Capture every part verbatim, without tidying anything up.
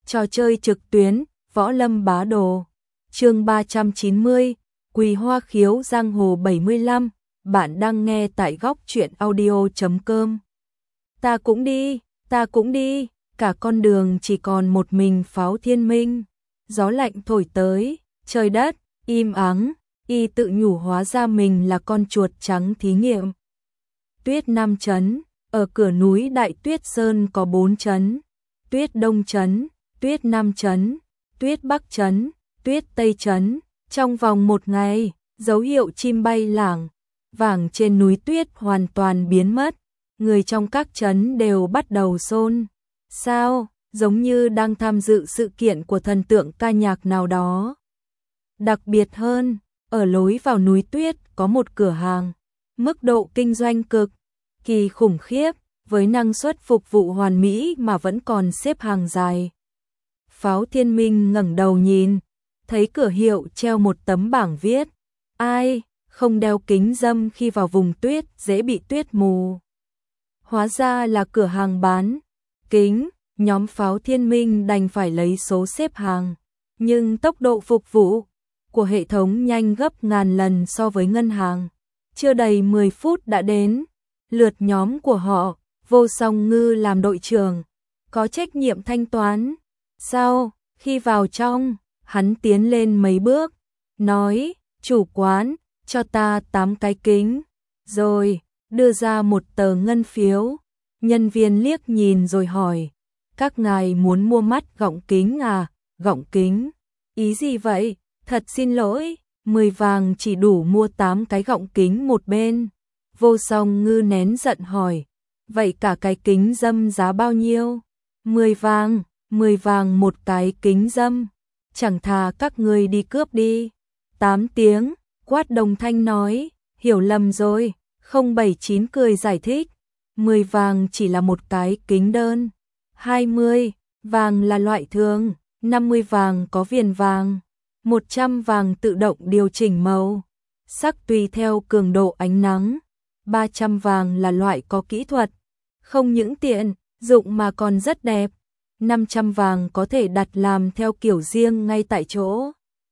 Trò chơi trực tuyến, Võ Lâm Bá Đồ. Chương ba trăm chín mươi, Quỳ Hoa Khiếu Giang Hồ bảy mươi lăm, bạn đang nghe tại góc truyện audio chấm com. Ta cũng đi, ta cũng đi, cả con đường chỉ còn một mình Pháo Thiên Minh. Gió lạnh thổi tới, trời đất im ắng, y tự nhủ hóa ra mình là con chuột trắng thí nghiệm. Tuyết Nam trấn, ở cửa núi Đại Tuyết Sơn có bốn trấn: Tuyết Đông trấn, Tuyết Nam trấn, Tuyết Bắc trấn, Tuyết Tây trấn. Trong vòng một ngày, dấu hiệu chim bay lảng vàng trên núi tuyết hoàn toàn biến mất. Người trong các trấn đều bắt đầu xôn xao, giống như đang tham dự sự kiện của thần tượng ca nhạc nào đó. Đặc biệt hơn, ở lối vào núi tuyết có một cửa hàng, mức độ kinh doanh cực kỳ khủng khiếp, với năng suất phục vụ hoàn mỹ mà vẫn còn xếp hàng dài. Pháo Thiên Minh ngẩng đầu nhìn, thấy cửa hiệu treo một tấm bảng viết: ai không đeo kính râm khi vào vùng tuyết dễ bị tuyết mù. Hóa ra là cửa hàng bán kính. Nhóm Pháo Thiên Minh đành phải lấy số xếp hàng, nhưng tốc độ phục vụ của hệ thống nhanh gấp ngàn lần so với ngân hàng. Chưa đầy mười phút đã đến lượt nhóm của họ. Vô Song Ngư làm đội trưởng, có trách nhiệm thanh toán. Sau khi vào trong, hắn tiến lên mấy bước, nói: chủ quán, cho ta tám cái kính, rồi đưa ra một tờ ngân phiếu. Nhân viên liếc nhìn rồi hỏi: các ngài muốn mua mắt gọng kính à? Gọng kính? Ý gì vậy? Thật xin lỗi, mười vàng chỉ đủ mua tám cái gọng kính một bên. Vô Song Ngư nén giận hỏi: vậy cả cái kính râm giá bao nhiêu? Mười vàng, mười vàng một cái kính râm. Chẳng thà các ngươi đi cướp đi. Tám tiếng, Quát đồng thanh nói: hiểu lầm rồi. Không bảy chín cười giải thích: mười vàng chỉ là một cái kính đơn. Hai mươi vàng là loại thường, năm mươi vàng có viền vàng, một trăm vàng tự động điều chỉnh màu sắc tùy theo cường độ ánh nắng, ba trăm vàng là loại có kỹ thuật, không những tiện dụng mà còn rất đẹp, năm trăm vàng có thể đặt làm theo kiểu riêng ngay tại chỗ.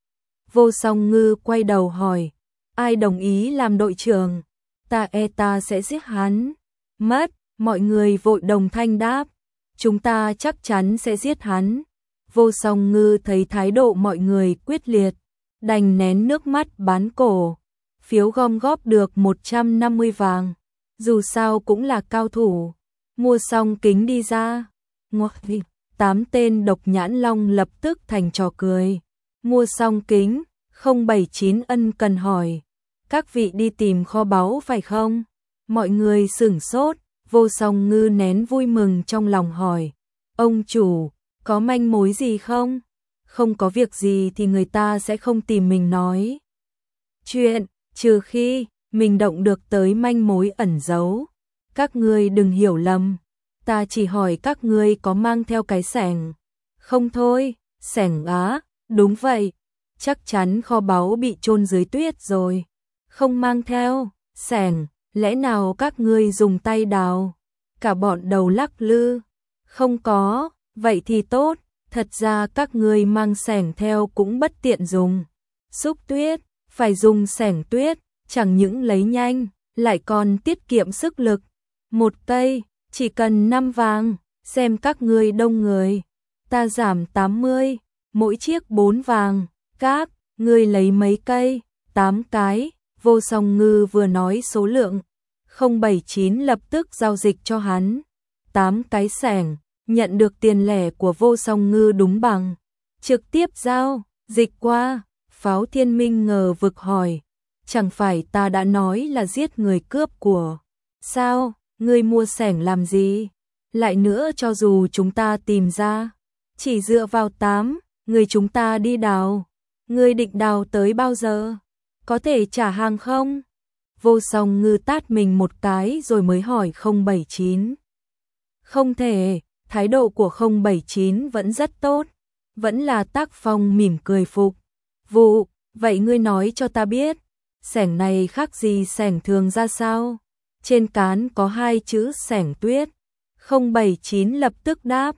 Vô Song Ngư quay đầu hỏi: ai đồng ý làm đội trưởng? Ta e ta sẽ giết hắn mất. Mọi người vội đồng thanh đáp: chúng ta chắc chắn sẽ giết hắn. Vô Song Ngư thấy thái độ mọi người quyết liệt, đành nén nước mắt bán cổ phiếu gom góp được một trăm năm mươi vàng, dù sao cũng là cao thủ. Mua xong kính đi ra. Ngoặc, tám tên độc nhãn long lập tức thành trò cười. Mua xong kính, không bảy chín ân cần hỏi: các vị đi tìm kho báu phải không? Mọi người sửng sốt. Vô Song Ngư nén vui mừng trong lòng hỏi: ông chủ, có manh mối gì không? Không có việc gì thì người ta sẽ không tìm mình nói chuyện, trừ khi mình động được tới manh mối ẩn giấu. Các ngươi đừng hiểu lầm, ta chỉ hỏi các ngươi có mang theo cái xẻng không thôi. Xẻng á? Đúng vậy, chắc chắn kho báu bị chôn dưới tuyết rồi. Không mang theo xẻng, lẽ nào các ngươi dùng tay đào? Cả bọn đầu lắc lư. Không có, vậy thì tốt, thật ra các ngươi mang xẻng theo cũng bất tiện dùng. Xúc tuyết, phải dùng xẻng tuyết, chẳng những lấy nhanh, lại còn tiết kiệm sức lực. Một cây, chỉ cần năm vàng, xem các ngươi đông người. Ta giảm tám mươi, mỗi chiếc bốn vàng, các ngươi lấy mấy cây? Tám cái. Vô Song Ngư vừa nói số lượng, không bảy chín lập tức giao dịch cho hắn tám cái xẻng, nhận được tiền lẻ của Vô Song Ngư đúng bằng trực tiếp giao dịch qua. Pháo Thiên Minh ngờ vực hỏi: chẳng phải ta đã nói là giết người cướp của sao? Ngươi mua xẻng làm gì? Lại nữa, cho dù chúng ta tìm ra, chỉ dựa vào tám người chúng ta đi đào, ngươi định đào tới bao giờ? Có thể trả hàng không? Vô Song Ngư tát mình một cái rồi mới hỏi không bảy chín. Không thể. Thái độ của không bảy chín vẫn rất tốt, vẫn là tác phong mỉm cười phục vụ. Vậy ngươi nói cho ta biết, xẻng này khác gì xẻng thường ra sao? Trên cán có hai chữ xẻng tuyết. không bảy chín lập tức đáp: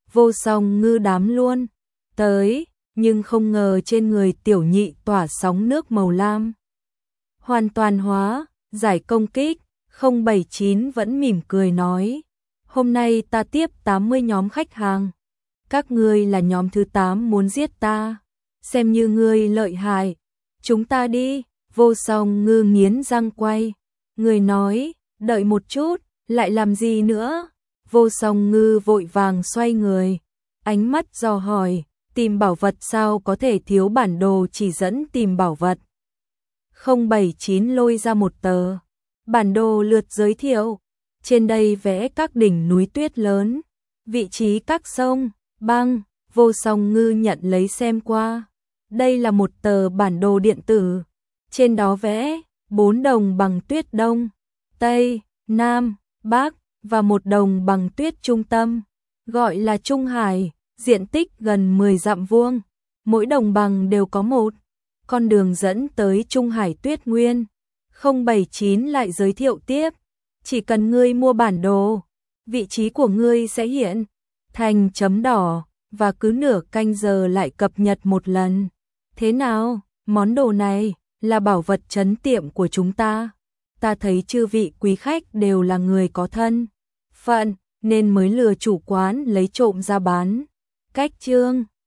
Vô Song Ngư đám luôn tới, nhưng không ngờ trên người tiểu nhị tỏa sóng nước màu lam. Hoàn toàn hóa, giải công kích, không bảy chín vẫn mỉm cười nói. Hôm nay ta tiếp tám mươi nhóm khách hàng. Các ngươi là nhóm thứ tám muốn giết ta. Xem như ngươi lợi hại. Chúng ta đi, Vô Song Ngư nghiến răng quay. Người nói, đợi một chút, lại làm gì nữa? Vô Song Ngư vội vàng xoay người. Ánh mắt dò hỏi, tìm bảo vật sao có thể thiếu bản đồ chỉ dẫn tìm bảo vật. không bảy chín lôi ra một tờ. Bản đồ lượt giới thiệu. Trên đây vẽ các đỉnh núi tuyết lớn, vị trí các sông, băng. Vô Song Ngư nhận lấy xem qua. Đây là một tờ bản đồ điện tử. Trên đó vẽ bốn đồng bằng tuyết đông, tây, nam, bắc và một đồng bằng tuyết trung tâm, gọi là Trung Hải, diện tích gần mười dặm vuông. Mỗi đồng bằng đều có một con đường dẫn tới Trung Hải Tuyết Nguyên. không bảy chín lại giới thiệu tiếp, chỉ cần ngươi mua bản đồ, vị trí của ngươi sẽ hiện thành chấm đỏ và cứ nửa canh giờ lại cập nhật một lần. Thế nào, món đồ này là bảo vật trấn tiệm của chúng ta. Ta thấy chư vị quý khách đều là người có thân phận nên mới lừa chủ quán lấy trộm ra bán. Cách chương